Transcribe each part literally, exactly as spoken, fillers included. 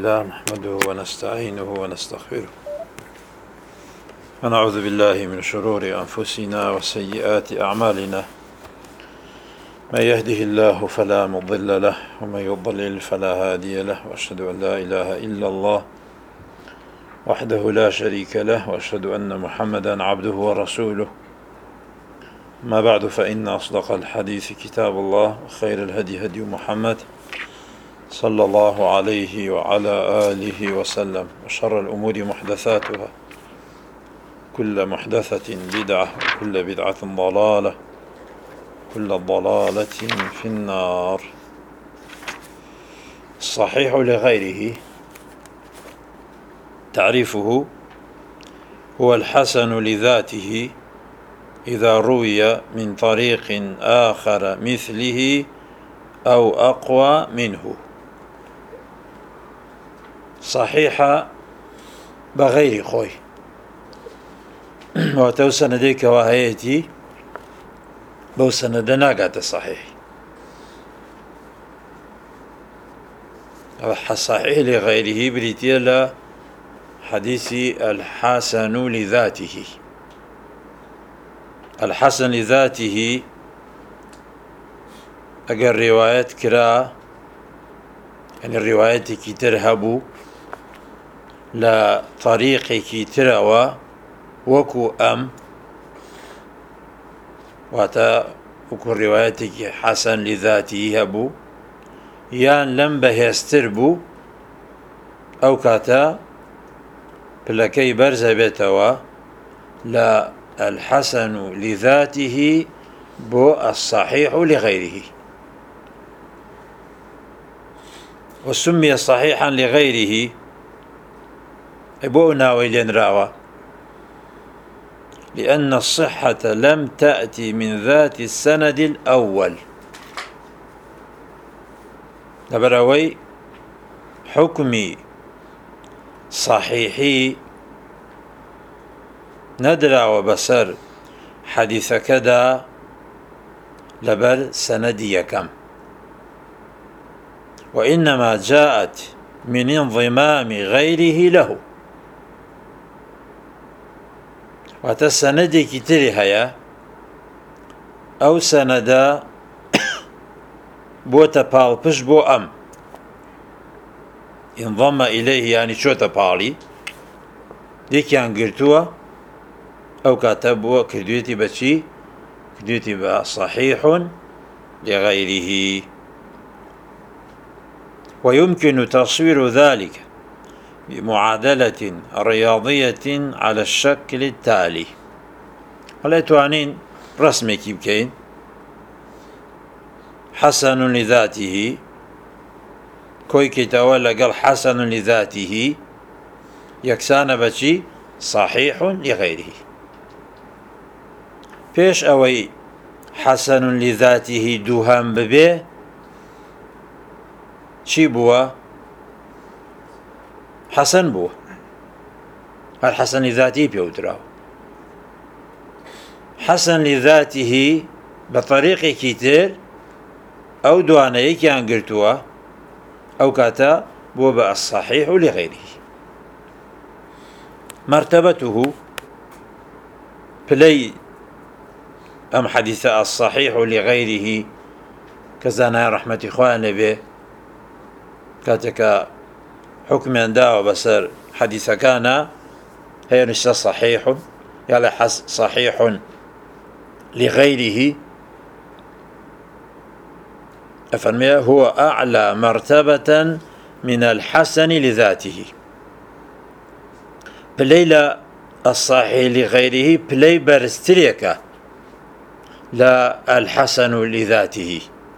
لله نحمده ونستعينه ونستغفره ونعوذ بالله من شرور أنفسنا وسيئات أعمالنا. من يهده الله فلا مضل له ومن يضلل فلا هادي له، وأشهد أن لا إله إلا الله وحده لا شريك له، وأشهد أن محمدا عبده ورسوله. ما بعد، فإن أصدق الحديث كتاب الله، وخير الهدي هدي محمد صلى الله عليه وعلى آله وسلم، وشر الأمور محدثاتها، كل محدثة بدعة، وكل بدعة ضلالة، كل ضلالة في النار. الصحيح لغيره تعريفه: هو الحسن لذاته إذا روي من طريق آخر مثله أو أقوى منه. صحيحة بغير خوي واتو سنديك وهيتي بو سندنا قات صحيح. صحيح لغيره بريتيلا حديث الحسن لذاته. الحسن لذاته اگر روايات كرا، يعني الروايات كي ترهبوا لا طريق كي تروا وكو أم واتا وكو الروايات كي حسن لذاته هبو يان لم بهستربو أو كاتا بلكي برز بيتوا لا الحسن لذاته بو الصحيح لغيره. وسمي صحيحا لغيره بو ناويلين راوة، لأن الصحة لم تأتي من ذات السند الأول. نبروي حكمي صحيحي ندرى وبصر حديث كذا لبر سندي كم، وإنما جاءت من انضمام غيره له. وتسندي كتير هيا أو سندا بو تبال بش بو أم انضم إليه، يعني شو تبالي ديك يعني قلتوا أو كاتبوا كدويتي بشي كدويتي بصحيح لغيره. ويمكن تصوير ذلك بمعادلة رياضية على الشكل التالي. هلا توانين رسمي كيف كين حسن لذاته كوي كيتولى قال حسن لذاته يكسان بشي صحيح لغيره. فيش أوي حسن لذاته دوهام ببيه شي بوا حسن بوا الحسن لذاته بيودراو حسن لذاته بطريق كتير أو دوانيك كان قلتوا أو كاتا بوا بقى الصحيح لغيره. مرتبته بلي أم حديث الصحيح لغيره كزانا رحمة إخوان به كاتك حكم دا وبصر حديث كان هي نشتا صحيح يلا حس صحيح لغيره أفرمي هو أعلى مرتبة من الحسن لذاته. بليلة الصحيح لغيره بلي برستريكا لا الحسن لذاته،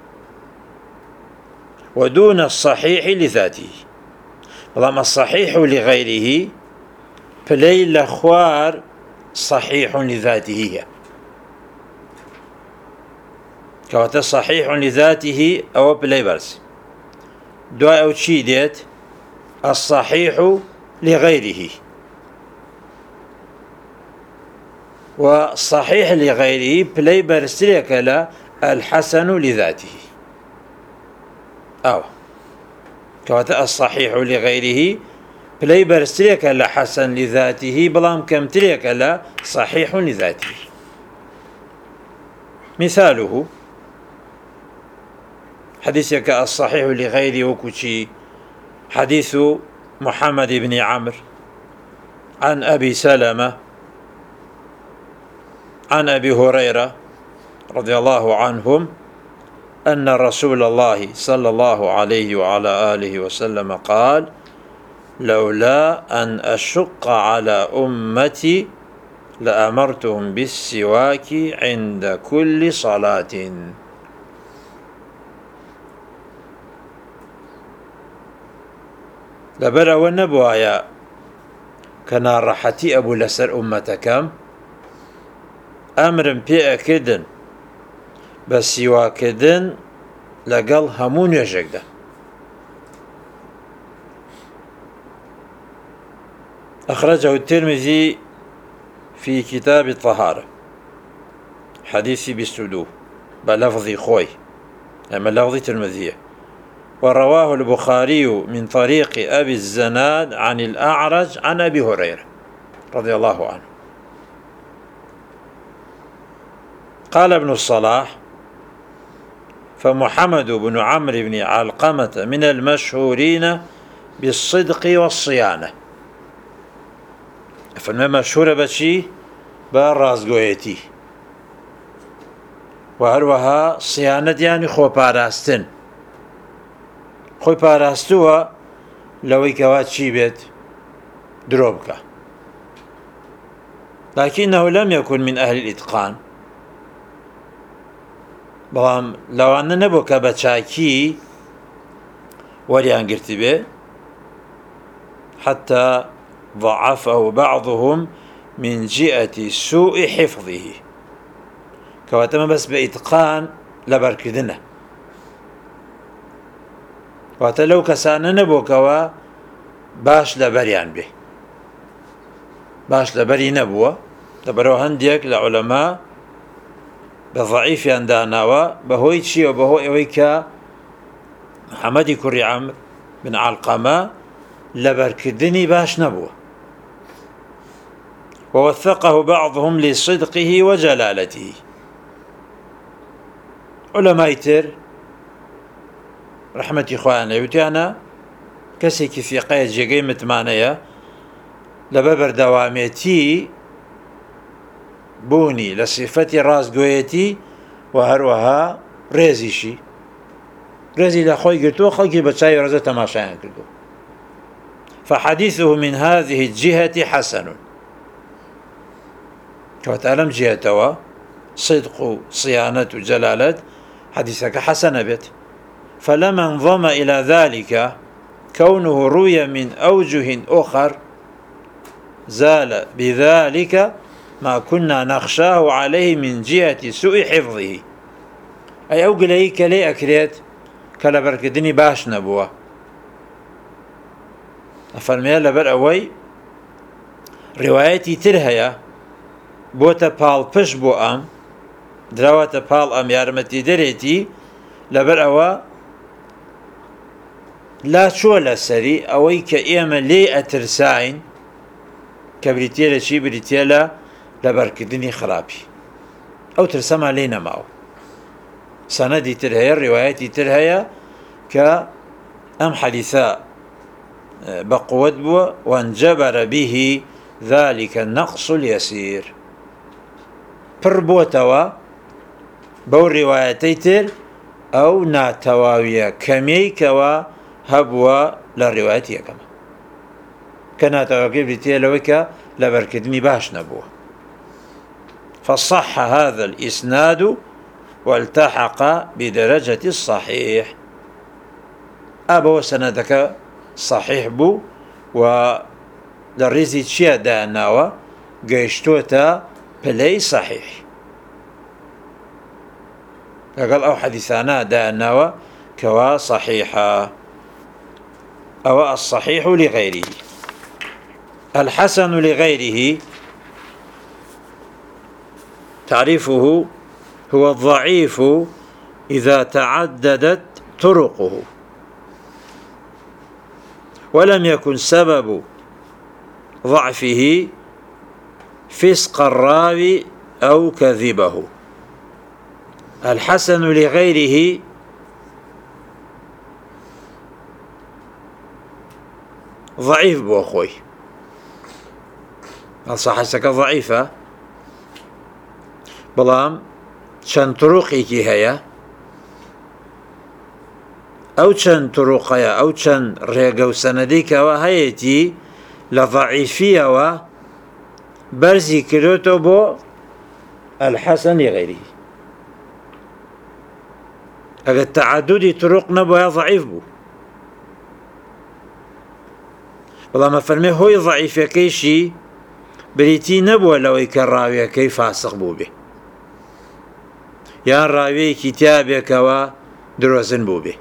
ودون الصحيح لذاته. طالما الصحيح لغيره بلي لخوار صحيح لذاته كواتا صحيح لذاته أو بلي برس دعاء أو تشيدت الصحيح لغيره، والصحيح لغيره بلي برسلك لا الحسن لذاته. أو كواتا الصحيح لغيره بلاي برستريك لا حسن لذاته بلام كم تريك لا صحيح لذاته. مثاله حديثك الصحيح لغيره وكشي حديث محمد بن عمرو عن أبي سلمة عن أبي هريرة رضي الله عنهم أن رسول الله صلى الله عليه وعلى آله وسلم قال: لولا أن أشق على أمتي لأمرتهم بالسواك عند كل صلاة. لبر ونبوايا كان راحتي أبو لسر أمتكم أمر بيأكدن بس يواكدن لقل همون يجقده. أخرجه الترمذي في كتاب الطهارة حديثي بالسدوه بلفظ خوي أما لفظ ترمذية، ورواه البخاري من طريق أبي الزناد عن الأعرج عن أبي هريرة رضي الله عنه. قال ابن الصلاح: فمحمد بن عمرو بن علقمة من المشهورين بالصدق والصيانة. فما مشهورة بشي بالرازقويتي، وهروها صيانة يعني خو باراستن خوي باراستوها لوي كوات شي بيت دروبكا، لكنه لم يكن من أهل الإتقان. بلام لو أن نبوك بچاكي وريان قرتبه حتى ضعفه بعضهم من جهة سوء حفظه، كواتما بس بإتقان لبركدنه. واتا لو كسانا نبوكوا باش لبريان به باش لبري نبوه لبرو هنديك لعلماء بضعيف ينداناوا بهوي تشي وبهوي اويكا محمد كري عمرو بن علقمة لبركدني باش نبوه، ووثقه بعضهم لصدقه وجلالته. علماء تر رحمة إخواننا يوتيانا كسي كفي قيد جيجي متمانية لببر دواميتي بوني لصفة رازقويتي وهروها ريزيشي ريزي لأخوي قلتو خلقي بتشاي رزا تماشاين كردو. فحديثه من هذه الجهة حسن، كواتعلم جهتوا صدق صيانة جلالة حديثك حسن بيت. فلما انضم إلى ذلك كونه روي من أوجه أخر زال بذلك ما كنا نخشاه عليه من جهة سوء حفظه. أي أوقلي كلي أكريت كلا بركدني باش نبوه. أفرمي لبر أوي روايتي ترهيا بوتا بال پش بو أم دراوة بال أم يارمتي دريتي لبر أوا لا شو لسري أوي كإيما لي أترساين كبريتيلا شي بريتيلا لبركدني خرابي أو ترسما لينا معه. سندي ترهيا روايتي ترهيا كأم حديثا بقوة بو وانجبر به ذلك النقص اليسير بربوتوا بو روايتي تر أو ناتواوية كميكوا هبوا للروايتي كما كناتواوية بريتيا لوكا لبركدني باش نبوه. فصح هذا الإسناد والتحق بدرجة الصحيح. أبو سندك صحيح بو وللرزي تشيا داناوا قيشتوتا بلاي صحيح لقال أو حديثانا داناوا كوا صحيحا أو الصحيح لغيره. الحسن لغيره تعريفه هو الضعيف إذا تعددت طرقه. ولم يكن سبب ضعفه فسق الراوي أو كذبه. الحسن لغيره ضعيف بو أخوي، الصحيحة ضعيفة، بلام چەند طرقێکی هەیە، ئەو چەند طرقەیە، ئەو چەند ڕێگە و سەنەدێکەوە هەیەی لە ضعیفیەوە بەرزی کردوێتەوە بۆ الحەسەن لغەیریه. ئەگەر تەعەدودی طرق نەبووە ضعیف بوو، بەڵام ئەفەرمێ هۆی ضعیفەکەیشی بریتی نەبووە لەوەی کە ڕاویەکەی فاسق بوو بێ یان ڕاویەکی تیابێکەوە درۆزن بوو بێ.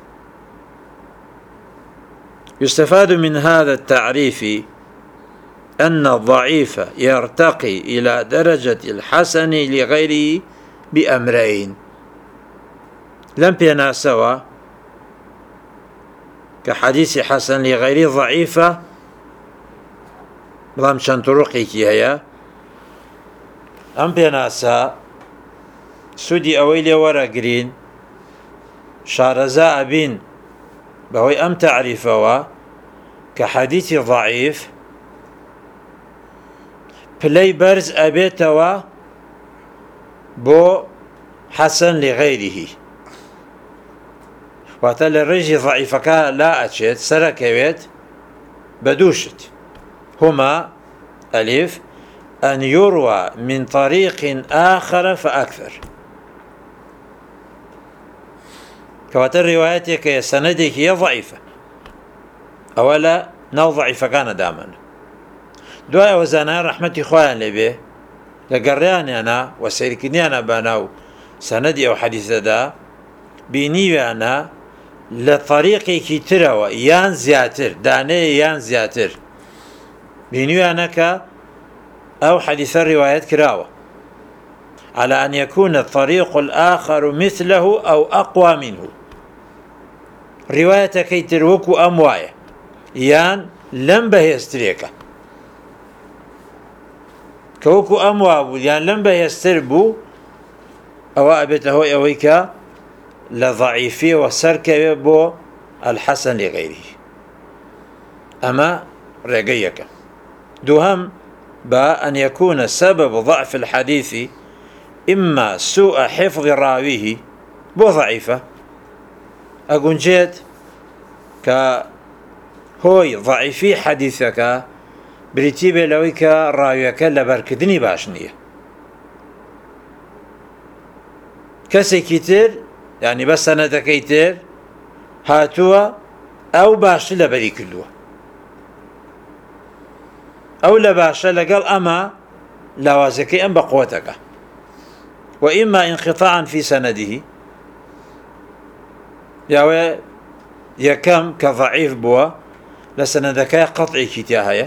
يستفاد من هذا التعريف أن الضعيف يرتقي إلى درجة الحسن لغيره بأمرين. لم يناسوا كحديث حسن لغيره ضعيفة بلام چەند طرقێکی هەیە، ئەم پێناسە سوودی ئەوەی لێ وەرەگرین شارەزا ئەبین بەهۆی ئەم تعریفەوە کە حەدیثی ضعیف پلەی بەرز ئەبێتەوە بۆ حەسەن لغەیریه، واتە لە ڕێژی ضعیفەکە لا ئەچێت، سەرەکەوێت بە دووشت. هما ألف أن يروى من طريق آخر فأكثر، كواتر روايتك يا سندك هي ضعيفة أولا نو ضعيفة كان دائما دعاء وزانا رحمة إخوان لبه لقرياني أنا وسيركني أنا باناو سندي أو حديث دا بيني أنا لطريقي كتروا يان زياتر داني يان زياتر بيني أنا كا أو حديث الروايات كراوة على أن يكون الطريق الآخر مثله أو أقوى منه. رواية كي تروكو أموايا يان لم بهستريكا كوكو أموابو يان لم بهستربو أو أبته أويكا لضعيفي وسركة بو الحسن لغيره. أما رقيك دوهم بأن يكون سبب ضعف الحديث إما سوء حفظ راويه بو ضعيفة أقول جيت كهوي ضعيفي حديثك بريتيبه لويك راويك لبركدني باشنية كسي كتير يعني بس أنا كتير هاتوا أو باش لبري كلوا أو لباشا لقال أما لوازكي أم بقوتك، وإما انقطاعا في سنده يا يكم كضعيف بوا لسندك قطعي كتاهية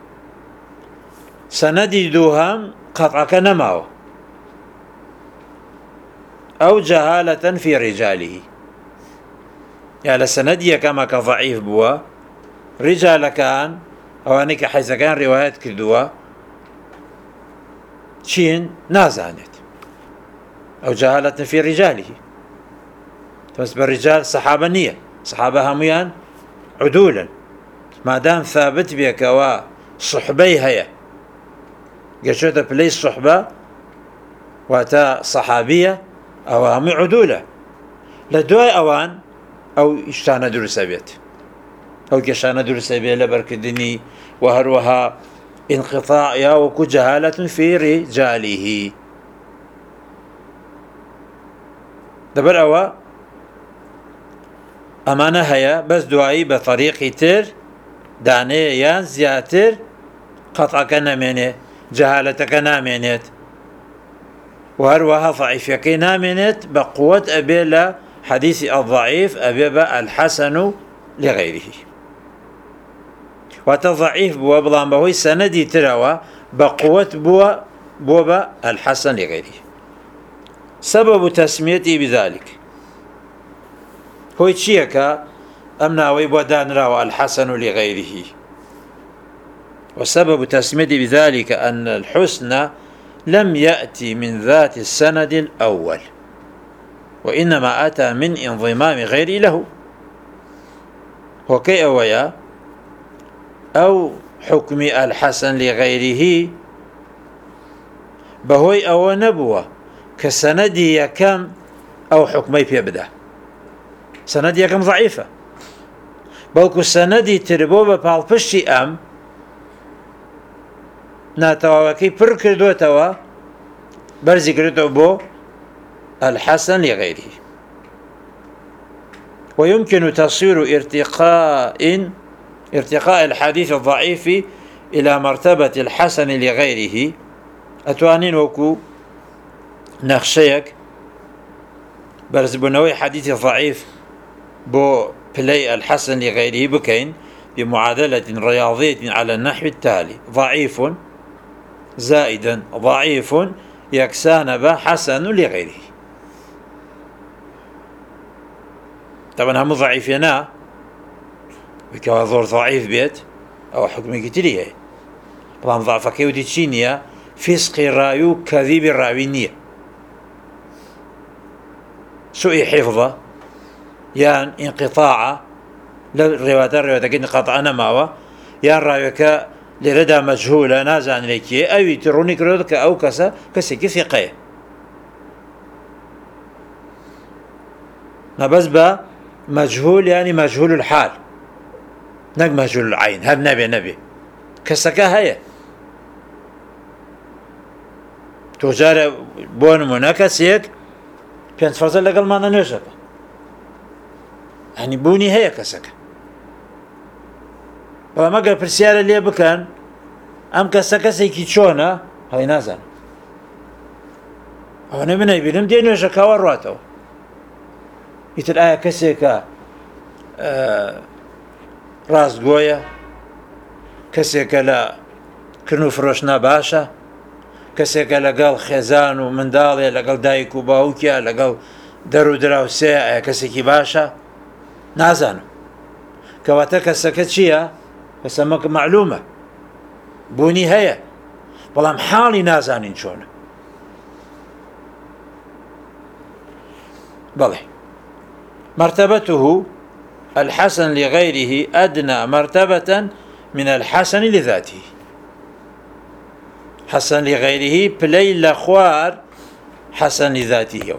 سندي دوهم قطعك نماو أو جهالة في رجاله، يا لسندي كما كضعيف بوا رجال كان أو أنك حيث كان روايات كردوا شين نازانت أو جهالة في رجاله. بس بالرجال صحابة نية صحابة هميان عدولا ما دام ثابت بك وصحبي هيا قشوت بلي الصحبة واتا صحابية أو همي عدولة لدواء أوان أو اشتانا درس بيت أو كشانا درس بيت لبركدني وهروها انقطاع يا وكو جهالة في رجاله. دبر أوا أمانة هيا بس دعائي بطريق تر داني يان زياتر قطعك نامينه جهالتك نامينت وهروها ضعيفك نامينت بقوة أبي حديث الضعيف أبي الحسن لغيره وتضعيف بوا بلان بهوي سندي تروا بقوة بوا بوا الحسن لغيره. سبب تسميتي بذلك هو تشيكا أمنا ويبودان راو الحسن لغيره. وسبب تسميته بذلك أن الحسن لم يأتي من ذات السند الأول، وإنما أتى من انضمام غيره له. وكي أويا أو حكم الحسن لغيره بهوي أو نبوة كسندي يكم أو حكمي في بدا سندي يكم ضعيفة بلكو سندي تربو ببالبشي أم ناتواكي پر كردو توا برزي كردو بو الحسن لغيره. ويمكن تصوير ارتقاء ارتقاء الحديث الضعيف إلى مرتبة الحسن لغيره. أتوانين وكو نخشيك برزبنوي حديث ضعيف بو بلاي الحسن لغيره بكين بمعادلة رياضية على النحو التالي: ضعيف زائدا ضعيف يكسان به حسن لغيره. طبعا هم ضعيفنا بكوا ظهور ضعيف بيت أو حكم كتيرية طبعا ضعفك يودي تشينيا فسق الرايو كذيب الراوينية سوء حفظه يان انقطاع للروايات الروايات كن قطعنا معه يان رايوك لردا مجهولة نازان لكي أو يتروني كرودك أو كسا كسي كثقية نبز با مجهول يعني مجهول الحال نق مجهول العين هل نبي نبي كسكا هيا توجار بون مناكسيك بيانت فرزل لقل ما ننشب يعني بوني هيا كسكا بلا ما قال برسيارة اللي بكان أم كسكا سيكي تشونا هاي نازن هو نبي نبي دينو شكاور رواتو يتر آية كسيكا آه راس قوية كسيكا لا كنو فروشنا باشا كسيكا لقال خيزان ومندالي لقال دايكو باوكيا لقال درو دراوسيا كسيكي باشا نازانو كواتا كسكت شيا كسمك معلومة بوني هيا بلام حالي نازانين شونه بلي مرتبته الحسن لغيره أدنى مرتبة من الحسن لذاته. حسن لغيره بلي لخوار حسن لذاته.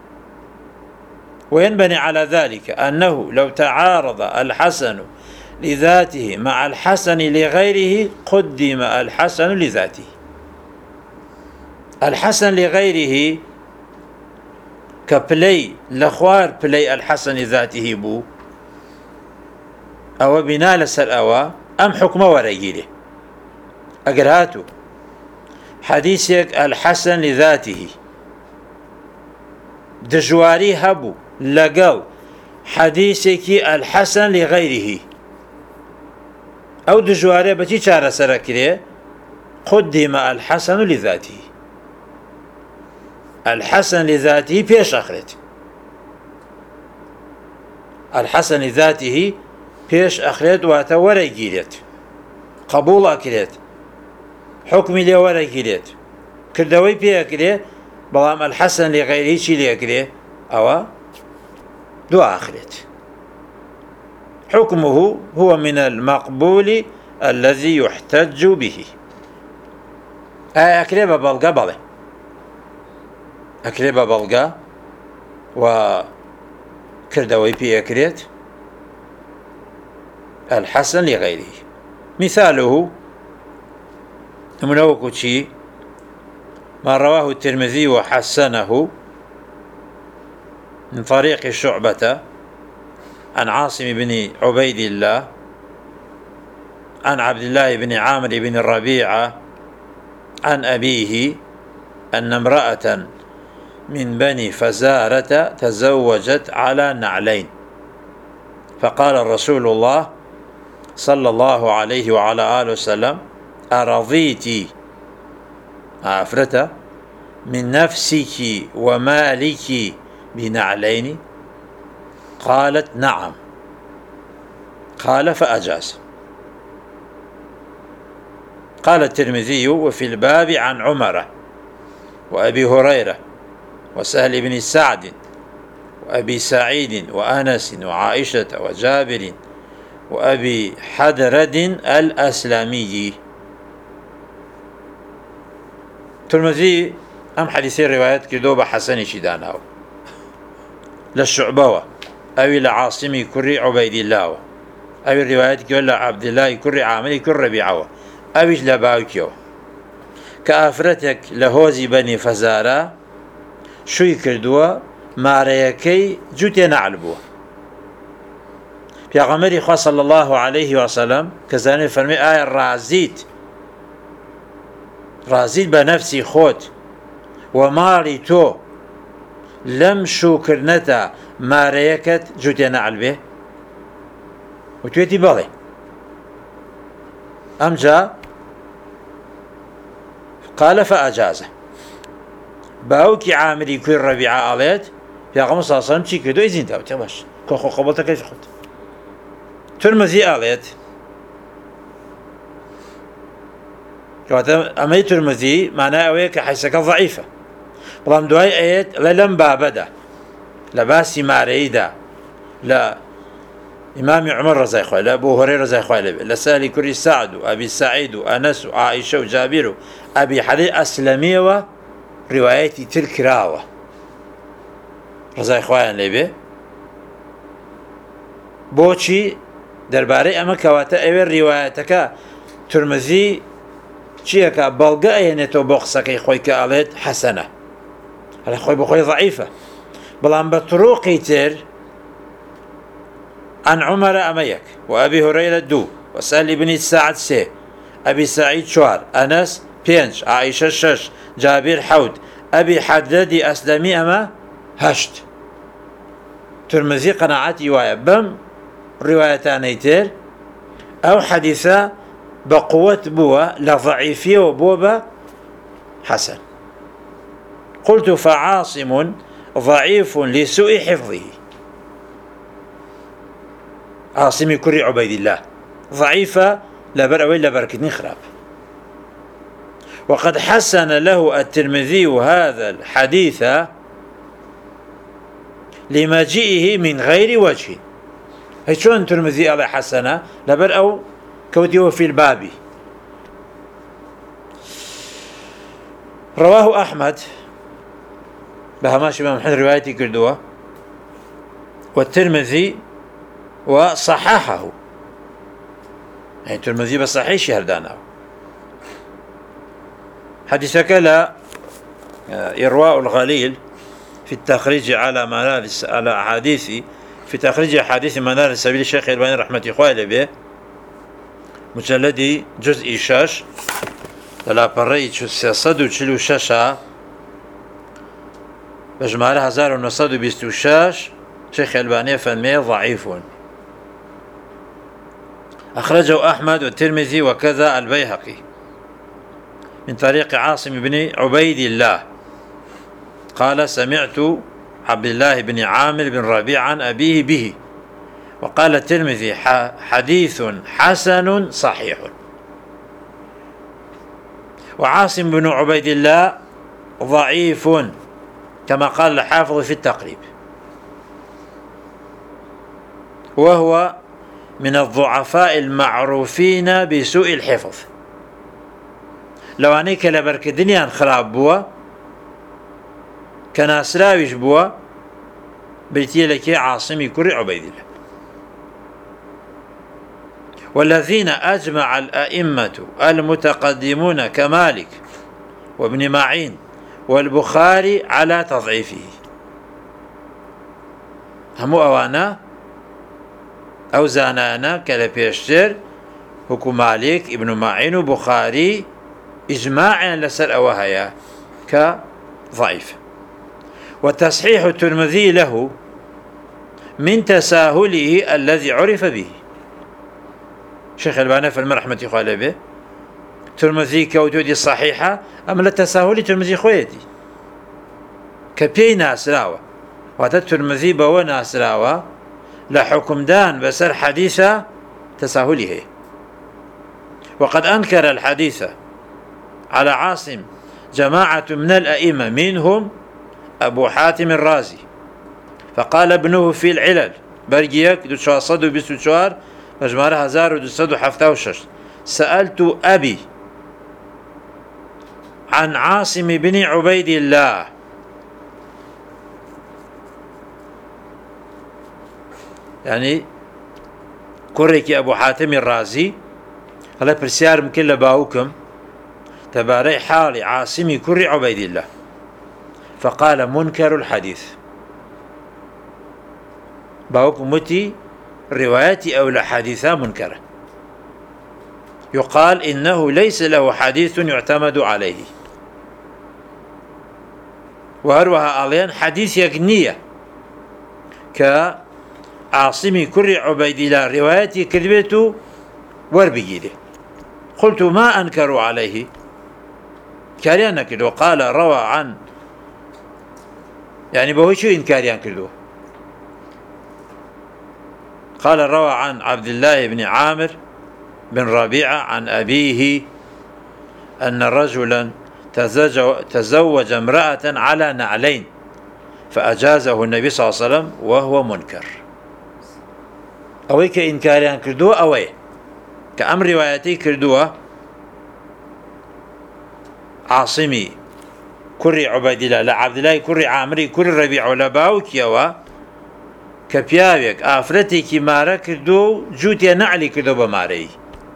وينبني على ذلك أنه لو تعارض الحسن لذاته مع الحسن لغيره قدم الحسن لذاته. الحسن لغيره كبلي لخوار بلي الحسن ذاته بو أو بنا لسر أوا أم حكم ورقيله أقراتو حديثك الحسن لذاته دجواري هبو لقو حديثك الحسن لغيره أو دجواري بتي شارة سركري قدم الحسن لذاته. الحسن لذاته بيش أخرت الحسن لذاته بيش أخرت واتورا جيلت قبول أكرت حكمي لي ورا جيلت كردوي بي أكري بلام الحسن لغيره شي لي أكري أو دو أخرت حكمه هو من المقبول الذي يحتج به. أكري ببلغ بله أكريبا بلغا وكردوي بي أكريت الحسن لغيره. مثاله منوكو شي ما رواه الترمذي وحسنه من طريق شعبة عن عاصم بن عبيد الله عن عبد الله بن عامر بن الربيعة عن أبيه أن امرأة من بني فزارة تزوجت على نعلين فقال رسول الله صلى الله عليه وعلى آله وسلم أرضيتي أفرت من نفسك ومالك بنعلين؟ قالت نعم. قال فأجاز. قال الترمذي: وفي الباب عن عمر وأبي هريرة وسهل بن سعد وأبي سعيد وأنس وعائشة وجابر وأبي حدرد الأسلمي. الترمذي أم حديثي روايات كدوبة حسني شداناو للشعبوة أو لعاصمي كري عبيد الله أو الروايات كلا عبد الله كري عاملي كري ربيعه أويش لباوكيو كأفرتك لهوزي بني فزارة شوي كردوا ماريكي جوتي نعلبوا في غمري خواه صلى الله عليه وسلم كزاني فرمي آية رازيت رازيت بنفسي خوت وماري تو لم شوكرنتا ماريكت جوتي نعلبه وتويتي بالي أمجا قال فأجازه باوكي عامري كل ربيعة آليت في أغمى صلى الله عليه وسلم چي كدو إذن داوتي باش كوخو قبلتا كيف خد ترمذي آليت كواتا أمي ترمذي معناه أويك حيثك ضعيفة بلام دواي آيات للم بابدا لباسي ماريدا لا إمام عمر رضي الله عنه، أبو هريرة رضي الله عنه، لسالي كري سعد وأبي سعيد وأنس وعائشة وجابر أبي حديث أسلمي وروايتي تلك راوة رضي الله عنه. بوشي درباري أما كواتا أول روايتك ترمذي چيكا بلغا ينتو بوخسكي خويك آلت حسنة هلا خوي بخوي ضعيفة بلان بطروقي تر عن عمر أميك وأبي هريرة دو وسهل بن سعد سي أبي سعيد شوار أنس بينج عائشة شش جابر حود أبي حدرد أسلمي أما هشت. ترمذي قناعتي وايا بم روايتان يتر أو حديثة بقوة بوا لضعيفية وبوبة حسن. قلت فعاصم ضعيف لسوء حفظه عاصمي كري عبيد الله ضعيفة لبر أوي لبركتني خراب. وقد حسن له الترمذي هذا الحديث لمجيئه من غير وجه. هي شون الترمذي على حسنة لبر أو كوتيه في الباب. رواه أحمد بهماش بن محمد روايتي كردوه والترمذي وصححه يعني الترمذي بصحيح شهردانه. حديثك لا إرواء الغليل في التخريج على منار على أحاديث في تخريج أحاديث منار سبيل الشيخ الألباني رحمة الله به مجلدي جزء شاش لا بري سيصد وشلو شاشة بجمالة هزار ونصد وبيستو شاش شيخ الألباني فنمي ضعيف. أخرجه أحمد والترمذي وكذا البيهقي من طريق عاصم بن عبيد الله قال سمعت عبد الله بن عامر بن ربيع عن أبيه به. وقال الترمذي حديث حسن صحيح. وعاصم بن عبيد الله ضعيف كما قال الحافظ في التقريب وهو من الضعفاء المعروفين بسوء الحفظ. لو أنيك لبرك دنيا خراب بوا كان أسراويش بوا بيتي لك عاصمي كري عبيد الله. والذين أجمع الأئمة المتقدمون كمالك وابن معين والبخاري على تضعيفه. همو أوانا أو زانانا كلا بيشتر هكو مالك ابن معين وبخاري إجماعا لسر أوهايا كضعيف. وتصحيح الترمذي له من تساهله الذي عرف به. شيخ الألباني في المرحمة قال به ترمذي كوتودي صحيحة أما لتساهل ترمذي خويتي كبي ناسراوة وهذا الترمذي بوا ناسراوة لحكم دان بسر حديثة تساهله. وقد أنكر الحديث على عاصم جماعة من الأئمة منهم أبو حاتم الرازي، فقال ابنه في العلل برجيك دو شاصد وبسو شوار مجمارة هزار ودو صد وحفتا وشش: سألت أبي عن عاصم بن عبيد الله يعني كوريك أبو حاتم الرازي هلا برسيار ممكن لباوكم تباري حالي عاصمي كري عبيد الله، فقال منكر الحديث. باوكم متي روايتي أو لحديثة منكرة، يقال إنه ليس له حديث يعتمد عليه. وهروها أليان حديث يقنية كعاصمي كري عبيد الله روايتي كذبته وربجيده. قلت ما أنكروا عليه كاريان كدو، قال روى عن يعني بهو شو إنكاريان كدو، قال روى عن عبد الله بن عامر بن ربيعة عن أبيه أن رجلا تزوج امرأة على نعلين فأجازه النبي صلى الله عليه وسلم وهو منكر. أوي كإنكاريان كدو أوي كأمر روايتي كردوه عاصمي كري عبيد الله لا عبد الله كري عامري كري ربيع ولا باوكيوا كبياويك آفرتي كي مارا كردو جوتي نعلي كردو بماري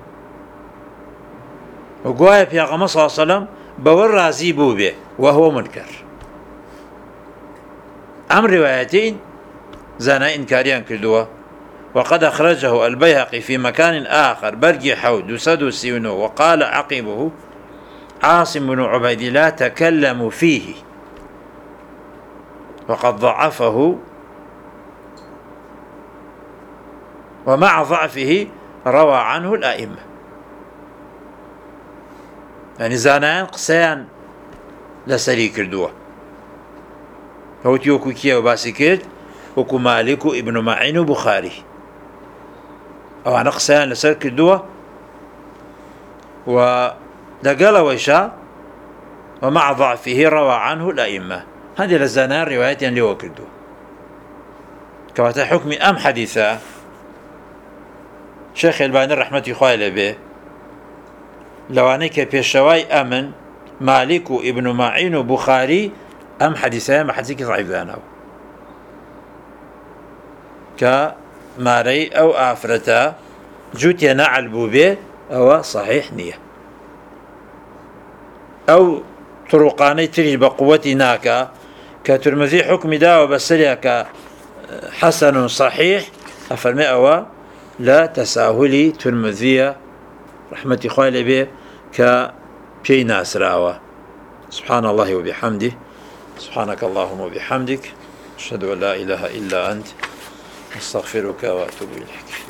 وقوايا بيغمى صلى الله عليه وسلم بور رازي بوبي وهو منكر. أمر روايتين زانا إنكاريان كردوه. وقد أخرجه البيهقي في مكان آخر برجي حود وسدو سيونو وقال عقبه عاصم بن عبيد الله تكلموا فيه وقد ضعفه، ومع ضعفه روى عنه الأئمة. يعني زانان قسيان لسري كردوه هو تيوكو كيا وباسي كرد وكو مالك ابن معين وبخاري أو أنا قسيان لسر كردوه ودقل ويشا ومع ضعفه روى عنه الأئمة. هذه لزانان روايات اللي هو كردوه كواتا حكمي أم حديثة شيخ الباني رحمة الله به لوانيك بيشواي أمن مالك ابن معين وبخاري أم حديثة ما حديثك ضعيف ذانه كماري أو آفرتا جوتي نعل بوبي أو صحيح نية أو طرقاني تري بقوتي ناكا كترمذي حكم دا وبسليا كحسن صحيح أفرمي أو لا تساهلي ترمذية رحمة الله به كبشي ناسراوة. سبحان الله وبحمده، سبحانك اللهم وبحمدك، أشهد أن لا إله إلا أنت، أستغفرك وأتوب إليك.